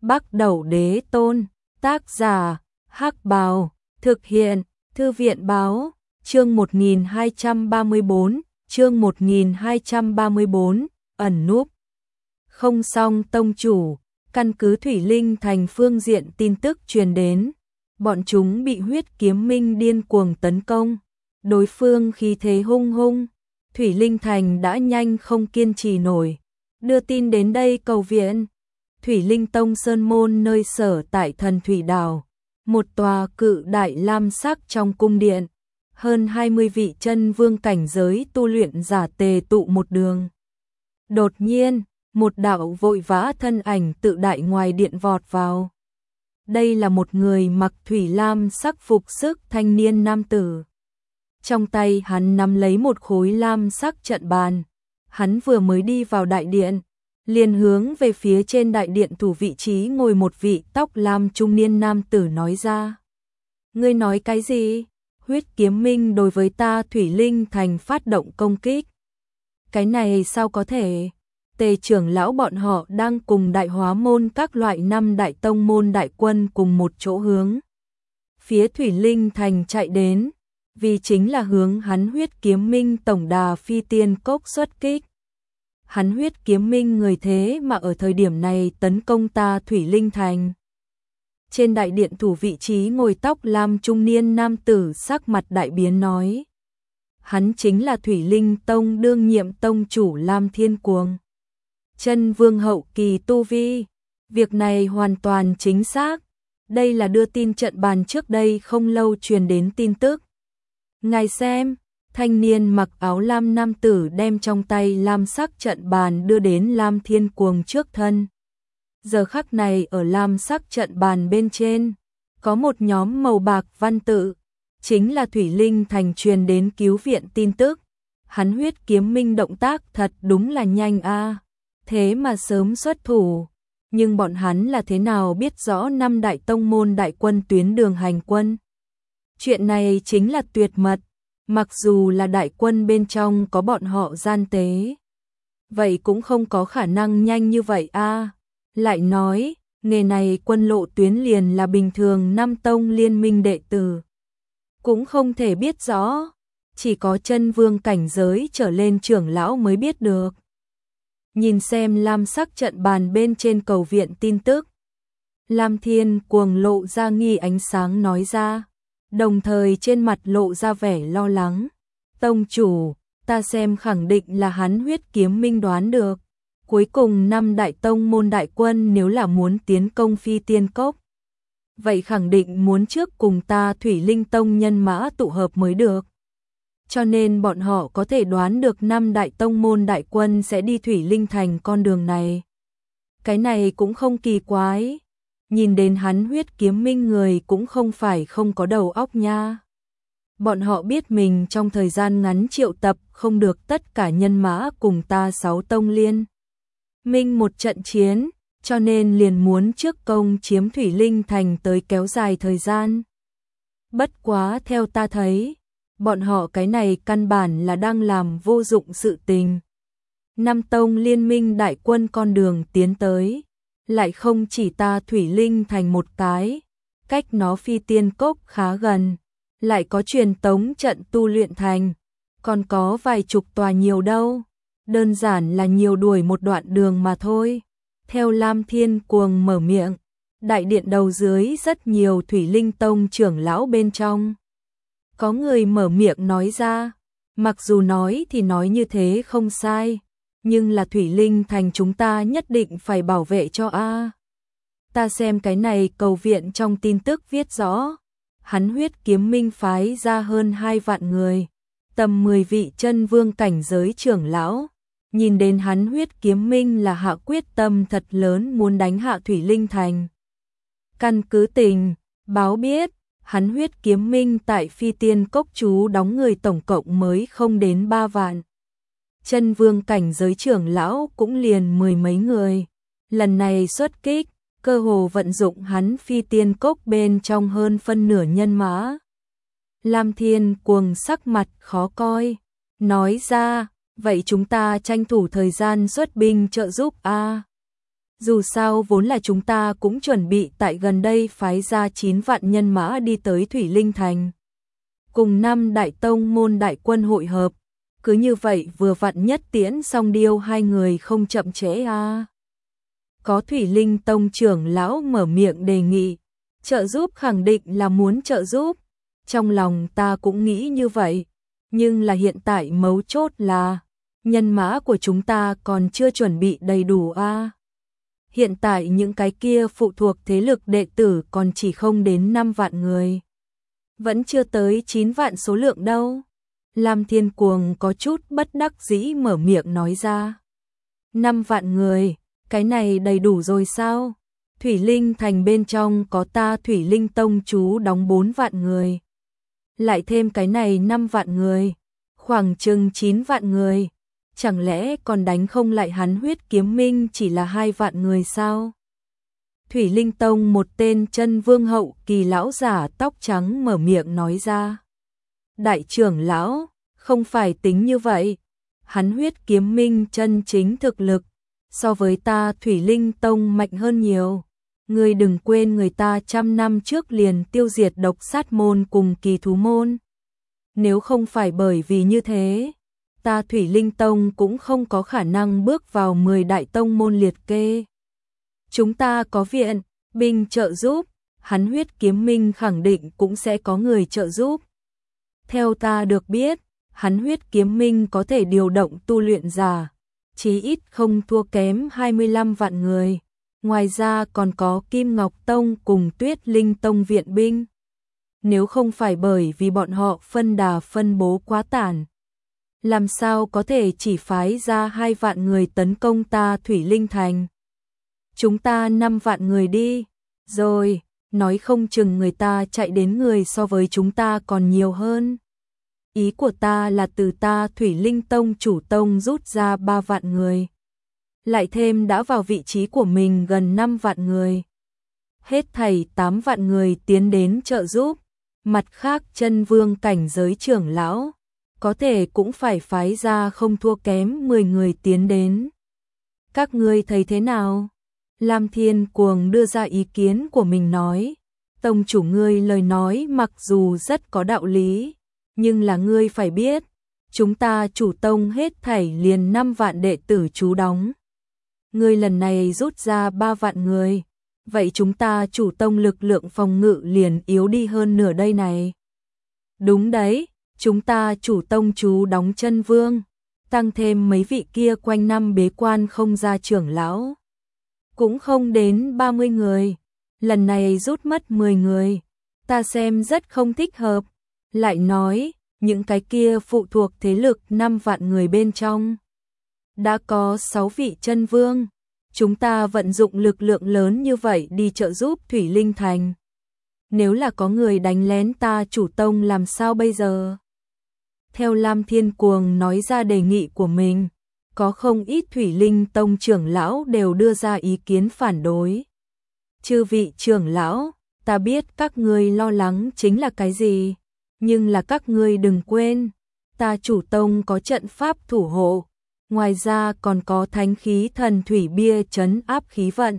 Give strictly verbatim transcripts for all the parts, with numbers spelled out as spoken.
Bắc Đẩu Đế Tôn, tác giả, Hắc Bào, thực hiện, Thư viện Báo, chương một nghìn hai trăm ba mươi bốn, chương một nghìn hai trăm ba mươi bốn, ẩn núp. Không xong tông chủ, căn cứ Thủy Linh Thành phương diện tin tức truyền đến, bọn chúng bị Huyết Kiếm Minh điên cuồng tấn công, đối phương khí thế hung hung, Thủy Linh Thành đã nhanh không kiên trì nổi, đưa tin đến đây cầu viện. Thủy Linh Tông Sơn Môn nơi sở tại Thần Thủy Đảo, một tòa cự đại lam sắc trong cung điện, hơn hai mươi vị chân vương cảnh giới tu luyện giả tề tụ một đường. Đột nhiên, một đạo vội vã thân ảnh tự đại ngoài điện vọt vào. Đây là một người mặc thủy lam sắc phục sức thanh niên nam tử. Trong tay hắn nắm lấy một khối lam sắc trận bàn. Hắn vừa mới đi vào đại điện, liền hướng về phía trên đại điện thủ vị trí ngồi một vị tóc lam trung niên nam tử nói ra. Ngươi nói cái gì? Huyết Kiếm Minh đối với ta Thủy Linh Thành phát động công kích. Cái này sao có thể? Tề trưởng lão bọn họ đang cùng đại hóa môn các loại năm đại tông môn đại quân cùng một chỗ hướng phía Thủy Linh Thành chạy đến, vì chính là hướng hắn Huyết Kiếm Minh tổng đà phi tiên cốc xuất kích. Hắn Huyết Kiếm Minh người thế mà ở thời điểm này tấn công ta Thủy Linh Thành. Trên đại điện thủ vị trí ngồi tóc lam trung niên nam tử sắc mặt đại biến nói. Hắn chính là Thủy Linh Tông đương nhiệm tông chủ Lam Thiên Cuồng. Chân vương hậu kỳ tu vi, việc này hoàn toàn chính xác. Đây là đưa tin trận bàn trước đây không lâu truyền đến tin tức. Ngài xem, thanh niên mặc áo lam nam tử đem trong tay lam sắc trận bàn đưa đến Lam Thiên Cuồng trước thân. Giờ khắc này ở lam sắc trận bàn bên trên, có một nhóm màu bạc văn tự, chính là Thủy Linh Thành truyền đến cứu viện tin tức. Hắn Huyết Kiếm Minh động tác thật đúng là nhanh a. Thế mà sớm xuất thủ, nhưng bọn hắn là thế nào biết rõ năm đại tông môn đại quân tuyến đường hành quân? Chuyện này chính là tuyệt mật, mặc dù là đại quân bên trong có bọn họ gian tế, vậy cũng không có khả năng nhanh như vậy a. Lại nói, nghề này quân lộ tuyến liền là bình thường năm tông liên minh đệ tử, cũng không thể biết rõ, chỉ có chân vương cảnh giới trở lên trưởng lão mới biết được. Nhìn xem lam sắc trận bàn bên trên cầu viện tin tức, Lam Thiên Cuồng lộ ra nghi ánh sáng nói ra, đồng thời trên mặt lộ ra vẻ lo lắng. Tông chủ, ta xem khẳng định là hắn Huyết Kiếm Minh đoán được. Cuối cùng năm đại tông môn đại quân nếu là muốn tiến công phi tiên cốc, vậy khẳng định muốn trước cùng ta Thủy Linh Tông nhân mã tụ hợp mới được. Cho nên bọn họ có thể đoán được năm đại tông môn đại quân sẽ đi Thủy Linh Thành con đường này. Cái này cũng không kỳ quái. Nhìn đến hắn Huyết Kiếm Minh người cũng không phải không có đầu óc nha. Bọn họ biết mình trong thời gian ngắn triệu tập không được tất cả nhân mã cùng ta sáu tông liên minh một trận chiến, cho nên liền muốn trước công chiếm Thủy Linh Thành tới kéo dài thời gian. Bất quá theo ta thấy, bọn họ cái này căn bản là đang làm vô dụng sự tình. Năm tông liên minh đại quân con đường tiến tới, lại không chỉ ta Thủy Linh Thành một cái, cách nó phi tiên cốc khá gần, lại có truyền tống trận tu luyện thành, còn có vài chục tòa nhiều đâu, đơn giản là nhiều đuổi một đoạn đường mà thôi. Theo Lam Thiên Cuồng mở miệng, đại điện đầu dưới rất nhiều Thủy Linh Tông trưởng lão bên trong. Có người mở miệng nói ra, mặc dù nói thì nói như thế không sai, nhưng là Thủy Linh Thành chúng ta nhất định phải bảo vệ cho a. Ta xem cái này cầu viện trong tin tức viết rõ, hắn Huyết Kiếm Minh phái ra hơn hai vạn người, tầm mười vị chân vương cảnh giới trưởng lão, nhìn đến hắn Huyết Kiếm Minh là hạ quyết tâm thật lớn muốn đánh hạ Thủy Linh Thành. Căn cứ tình báo biết, hắn Huyết Kiếm Minh tại phi tiên cốc chú đóng người tổng cộng mới không đến ba vạn. Chân vương cảnh giới trưởng lão cũng liền mười mấy người. Lần này xuất kích, cơ hồ vận dụng hắn phi tiên cốc bên trong hơn phân nửa nhân mã. Lam Thiên Cuồng sắc mặt khó coi, nói ra, vậy chúng ta tranh thủ thời gian xuất binh trợ giúp a. Dù sao vốn là chúng ta cũng chuẩn bị tại gần đây phái ra chín vạn nhân mã đi tới Thủy Linh Thành. Cùng năm đại tông môn đại quân hội hợp, cứ như vậy vừa vặn nhất tiễn xong điêu hai người không chậm trễ a. À. Có Thủy Linh Tông trưởng lão mở miệng đề nghị, trợ giúp khẳng định là muốn trợ giúp, trong lòng ta cũng nghĩ như vậy, nhưng là hiện tại mấu chốt là nhân mã của chúng ta còn chưa chuẩn bị đầy đủ a. À. Hiện tại những cái kia phụ thuộc thế lực đệ tử còn chỉ không đến năm vạn người. Vẫn chưa tới chín vạn số lượng đâu. Lam Thiên Cuồng có chút bất đắc dĩ mở miệng nói ra. Năm vạn người, cái này đầy đủ rồi sao? Thủy Linh Thành bên trong có ta Thủy Linh Tông chú đóng bốn vạn người. Lại thêm cái này năm vạn người, khoảng chừng chín vạn người. Chẳng lẽ còn đánh không lại hắn Huyết Kiếm Minh chỉ là hai vạn người sao? Thủy Linh Tông một tên chân vương hậu kỳ lão giả tóc trắng mở miệng nói ra. Đại trưởng lão, không phải tính như vậy. Hắn Huyết Kiếm Minh chân chính thực lực, so với ta Thủy Linh Tông mạnh hơn nhiều. Ngươi đừng quên người ta trăm năm trước liền tiêu diệt độc sát môn cùng kỳ thú môn. Nếu không phải bởi vì như thế, ta Thủy Linh Tông cũng không có khả năng bước vào mười đại tông môn liệt kê. Chúng ta có viện, binh trợ giúp, hắn Huyết Kiếm Minh khẳng định cũng sẽ có người trợ giúp. Theo ta được biết, hắn Huyết Kiếm Minh có thể điều động tu luyện giả, chí ít không thua kém hai mươi lăm vạn người. Ngoài ra còn có Kim Ngọc Tông cùng Tuyết Linh Tông viện binh. Nếu không phải bởi vì bọn họ phân đà phân bố quá tàn, làm sao có thể chỉ phái ra hai vạn người tấn công ta Thủy Linh Thành. Chúng ta năm vạn người đi, rồi, nói không chừng người ta chạy đến người so với chúng ta còn nhiều hơn. Ý của ta là từ ta Thủy Linh Tông chủ tông rút ra ba vạn người. Lại thêm đã vào vị trí của mình gần năm vạn người. Hết thảy tám vạn người tiến đến trợ giúp. Mặt khác chân vương cảnh giới trưởng lão, có thể cũng phải phái ra không thua kém mười người tiến đến. Các ngươi thấy thế nào? Lam Thiên Cuồng đưa ra ý kiến của mình nói. Tông chủ ngươi lời nói mặc dù rất có đạo lý, nhưng là ngươi phải biết, chúng ta chủ tông hết thảy liền năm vạn đệ tử trú đóng. Ngươi lần này rút ra ba vạn người, vậy chúng ta chủ tông lực lượng phòng ngự liền yếu đi hơn nửa đây này. Đúng đấy, chúng ta chủ tông trú đóng chân vương, tăng thêm mấy vị kia quanh năm bế quan không ra trưởng lão. Cũng không đến ba mươi người, lần này rút mất mười người, ta xem rất không thích hợp. Lại nói, những cái kia phụ thuộc thế lực năm vạn người bên trong. Đã có sáu vị chân vương, chúng ta vận dụng lực lượng lớn như vậy đi trợ giúp Thủy Linh Thành. Nếu là có người đánh lén ta chủ tông làm sao bây giờ? Theo Lam Thiên Cuồng nói ra đề nghị của mình, có không ít Thủy Linh Tông trưởng lão đều đưa ra ý kiến phản đối. Chư vị trưởng lão, ta biết các ngươi lo lắng chính là cái gì, nhưng là các ngươi đừng quên, ta chủ tông có trận pháp thủ hộ, ngoài ra còn có thánh khí thần thủy bia trấn áp khí vận.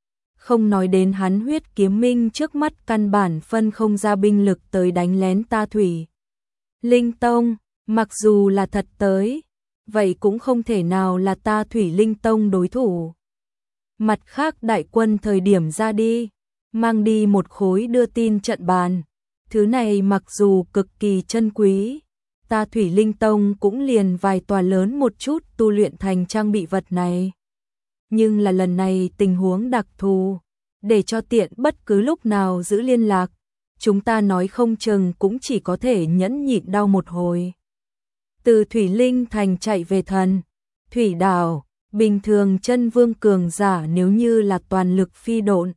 Không nói đến hắn Huyết Kiếm Minh trước mắt căn bản phân không ra binh lực tới đánh lén ta Thủy Linh Tông, mặc dù là thật tới, vậy cũng không thể nào là ta Thủy Linh Tông đối thủ. Mặt khác đại quân thời điểm ra đi, mang đi một khối đưa tin trận bàn. Thứ này mặc dù cực kỳ chân quý, ta Thủy Linh Tông cũng liền vài tòa lớn một chút tu luyện thành trang bị vật này. Nhưng là lần này tình huống đặc thù, để cho tiện bất cứ lúc nào giữ liên lạc, chúng ta nói không chừng cũng chỉ có thể nhẫn nhịn đau một hồi. Từ Thủy Linh Thành chạy về thần, Thủy Đảo, bình thường chân vương cường giả nếu như là toàn lực phi độn.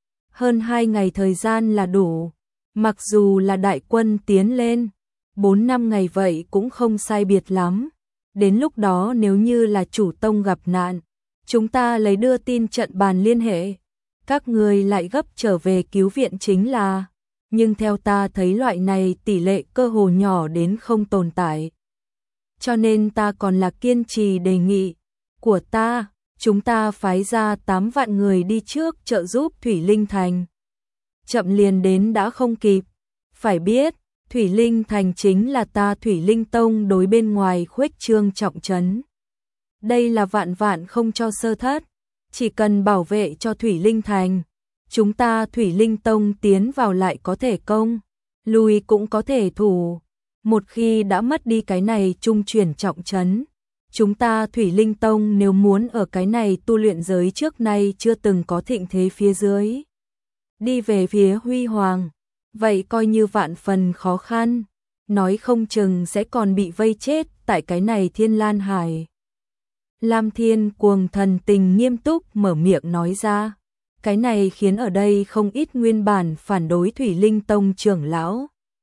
Hơn hai ngày thời gian là đủ, mặc dù là đại quân tiến lên, bốn năm ngày vậy cũng không sai biệt lắm. Đến lúc đó nếu như là chủ tông gặp nạn, chúng ta lấy đưa tin trận bàn liên hệ, các người lại gấp trở về cứu viện chính là, nhưng theo ta thấy loại này tỷ lệ cơ hồ nhỏ đến không tồn tại. Cho nên ta còn là kiên trì đề nghị của ta, chúng ta phái ra tám vạn người đi trước trợ giúp Thủy Linh Thành. Chậm liền đến đã không kịp. Phải biết, Thủy Linh Thành chính là ta Thủy Linh Tông đối bên ngoài khuếch trương trọng trấn. Đây là vạn vạn không cho sơ thất, chỉ cần bảo vệ cho Thủy Linh Thành, chúng ta Thủy Linh Tông tiến vào lại có thể công, lui cũng có thể thủ. Một khi đã mất đi cái này trung chuyển trọng trấn, chúng ta Thủy Linh Tông nếu muốn ở cái này tu luyện giới trước nay chưa từng có thịnh thế phía dưới, đi về phía huy hoàng, vậy coi như vạn phần khó khăn, nói không chừng sẽ còn bị vây chết tại cái này Thiên Lan Hải. Lam Thiên Cuồng thần tình nghiêm túc mở miệng nói ra, cái này khiến ở đây không ít nguyên bản phản đối Thủy Linh Tông trưởng lão.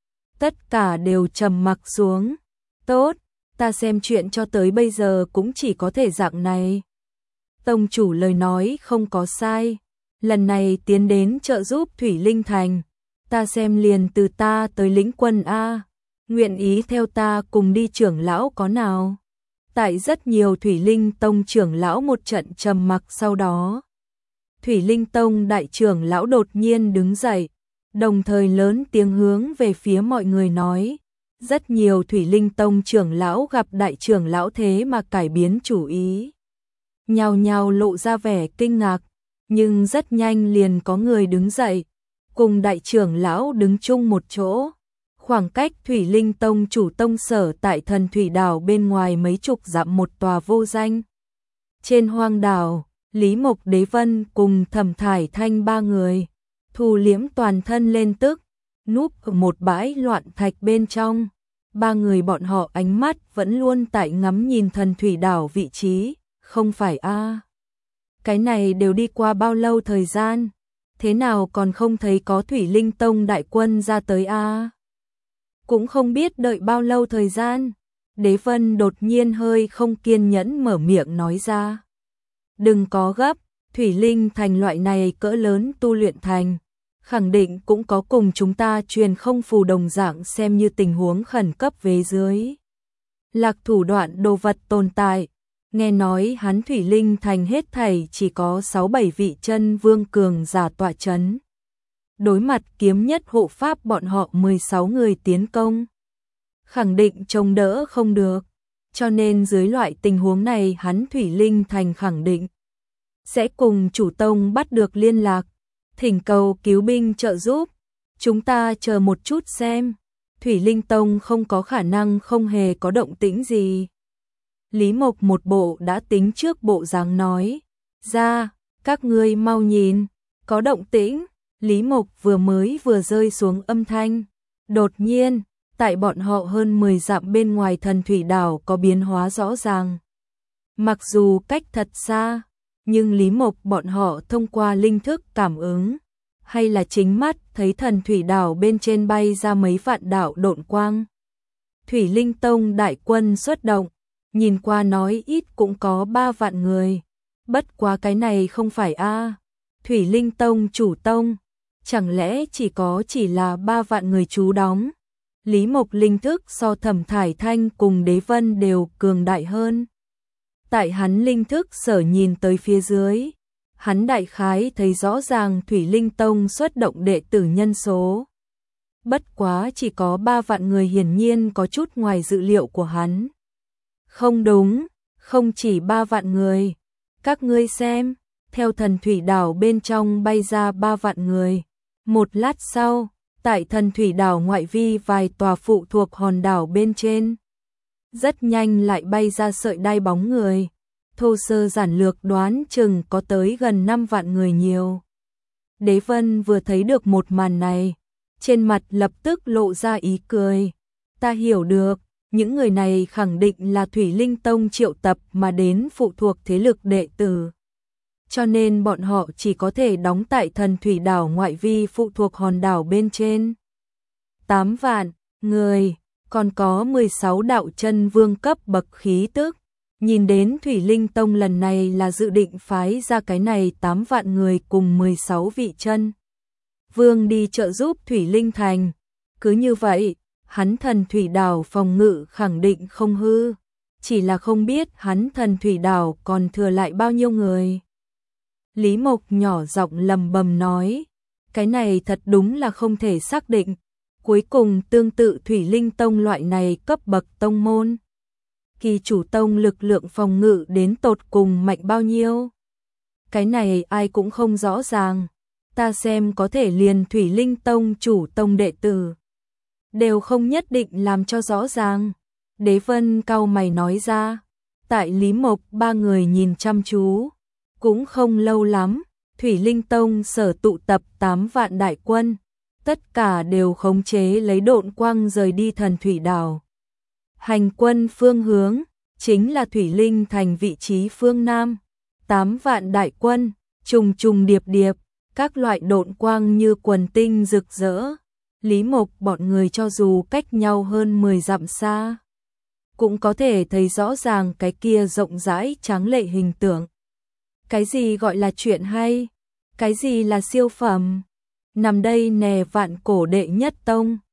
Tất cả đều trầm mặc xuống. Tốt, ta xem chuyện cho tới bây giờ cũng chỉ có thể dạng này. Tông chủ lời nói không có sai, lần này tiến đến trợ giúp Thủy Linh Thành, ta xem liền từ ta tới lĩnh quân A, nguyện ý theo ta cùng đi trưởng lão có nào? Tại rất nhiều Thủy Linh Tông trưởng lão một trận trầm mặc sau đó. Thủy Linh Tông đại trưởng lão đột nhiên đứng dậy, đồng thời lớn tiếng hướng về phía mọi người nói. Rất nhiều Thủy Linh Tông trưởng lão gặp đại trưởng lão thế mà cải biến chủ ý. Nhao nhao lộ ra vẻ kinh ngạc, nhưng rất nhanh liền có người đứng dậy, cùng đại trưởng lão đứng chung một chỗ. Khoảng cách Thủy Linh Tông chủ tông sở tại Thần Thủy Đảo bên ngoài mấy chục dặm một tòa vô danh. Trên hoang đảo, Lý Mộc Đế Vân cùng Thẩm Thải Thanh ba người, thu liễm toàn thân lên tức, núp ở một bãi loạn thạch bên trong. Ba người bọn họ ánh mắt vẫn luôn tại ngắm nhìn Thần Thủy Đảo vị trí, không phải a? À. Cái này đều đi qua bao lâu thời gian, thế nào còn không thấy có Thủy Linh Tông đại quân ra tới a? À. Cũng không biết đợi bao lâu thời gian, Đế Vân đột nhiên hơi không kiên nhẫn mở miệng nói ra. Đừng có gấp, Thủy Linh Thành loại này cỡ lớn tu luyện thành, khẳng định cũng có cùng chúng ta truyền không phù đồng dạng xem như tình huống khẩn cấp về dưới. Lạc thủ đoạn đồ vật tồn tại, nghe nói hắn Thủy Linh Thành hết thảy chỉ có sáu bảy vị chân vương cường giả tọa chấn. Đối mặt kiếm nhất hộ pháp bọn họ mười sáu người tiến công, khẳng định chống đỡ không được, cho nên dưới loại tình huống này hắn Thủy Linh Thành khẳng định sẽ cùng chủ tông bắt được liên lạc, thỉnh cầu cứu binh trợ giúp. Chúng ta chờ một chút xem, Thủy Linh Tông không có khả năng không hề có động tĩnh gì. Lý Mộc một bộ đã tính trước bộ dáng nói ra, các ngươi mau nhìn, có động tĩnh. Lý Mộc vừa mới vừa rơi xuống âm thanh, đột nhiên, tại bọn họ hơn mười dặm bên ngoài Thần Thủy Đảo có biến hóa rõ ràng. Mặc dù cách thật xa, nhưng Lý Mộc bọn họ thông qua linh thức cảm ứng, hay là chính mắt thấy Thần Thủy Đảo bên trên bay ra mấy vạn đạo độn quang. Thủy Linh Tông đại quân xuất động, nhìn qua nói ít cũng có ba vạn người. Bất quá cái này không phải a, à. Thủy Linh Tông chủ tông, chẳng lẽ chỉ có chỉ là ba vạn người trú đóng? Lý Mộc linh thức so Thẩm Thải Thanh cùng Đế Vân đều cường đại hơn. Tại hắn linh thức sở nhìn tới phía dưới, hắn đại khái thấy rõ ràng Thủy Linh Tông xuất động đệ tử nhân số. Bất quá chỉ có ba vạn người, hiển nhiên có chút ngoài dự liệu của hắn. Không đúng, không chỉ ba vạn người. Các ngươi xem, theo Thần Thủy Đảo bên trong bay ra ba vạn người. Một lát sau, tại Thần Thủy Đảo ngoại vi vài tòa phụ thuộc hòn đảo bên trên, rất nhanh lại bay ra sợi đai bóng người. Thô sơ giản lược đoán chừng có tới gần năm vạn người nhiều. Đế Vân vừa thấy được một màn này, trên mặt lập tức lộ ra ý cười. Ta hiểu được, những người này khẳng định là Thủy Linh Tông triệu tập mà đến phụ thuộc thế lực đệ tử. Cho nên bọn họ chỉ có thể đóng tại Thần Thủy Đảo ngoại vi phụ thuộc hòn đảo bên trên. Tám vạn người, còn có mười sáu đạo chân vương cấp bậc khí tức. Nhìn đến Thủy Linh Tông lần này là dự định phái ra cái này tám vạn người cùng mười sáu vị chân vương đi trợ giúp Thủy Linh Thành. Cứ như vậy, hắn Thần Thủy Đảo phòng ngự khẳng định không hư. chỉ là không biết hắn Thần Thủy Đảo còn thừa lại bao nhiêu người. Lý Mộc nhỏ giọng lầm bầm nói, cái này thật đúng là không thể xác định. Cuối cùng tương tự Thủy Linh Tông loại này cấp bậc tông môn, kỳ chủ tông lực lượng phòng ngự đến tột cùng mạnh bao nhiêu, cái này ai cũng không rõ ràng. Ta xem có thể liền Thủy Linh Tông chủ tông đệ tử đều không nhất định làm cho rõ ràng. Đế Vân cau mày nói ra. Tại Lý Mộc ba người nhìn chăm chú, cũng không lâu lắm, Thủy Linh Tông sở tụ tập tám vạn đại quân, tất cả đều khống chế lấy độn quang rời đi Thần Thủy Đảo. Hành quân phương hướng chính là Thủy Linh thành vị trí phương Nam. Tám vạn đại quân, trùng trùng điệp điệp, các loại độn quang như quần tinh rực rỡ. Lý Mộc bọn người cho dù cách nhau hơn mười dặm xa, cũng có thể thấy rõ ràng cái kia rộng rãi tráng lệ hình tượng. Cái gì gọi là chuyện hay? Cái gì là siêu phẩm? Nằm đây nè vạn cổ đệ nhất tông.